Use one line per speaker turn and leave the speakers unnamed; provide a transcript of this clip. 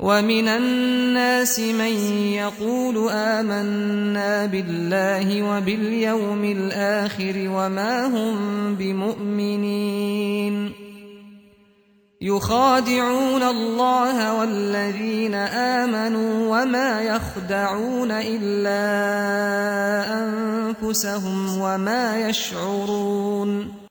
وَمِنَ النَّاسِ مَن يَقُولُ آمَنَّا بِاللَّهِ وَبِالْيَوْمِ الْآخِرِ وَمَا هُم بِمُؤْمِنِينَ يُخَادِعُونَ اللَّهَ وَالَّذِينَ آمَنُوا وَمَا يَخْدَعُونَ إِلَّا أَنفُسَهُمْ وَمَا يَشْعُرُونَ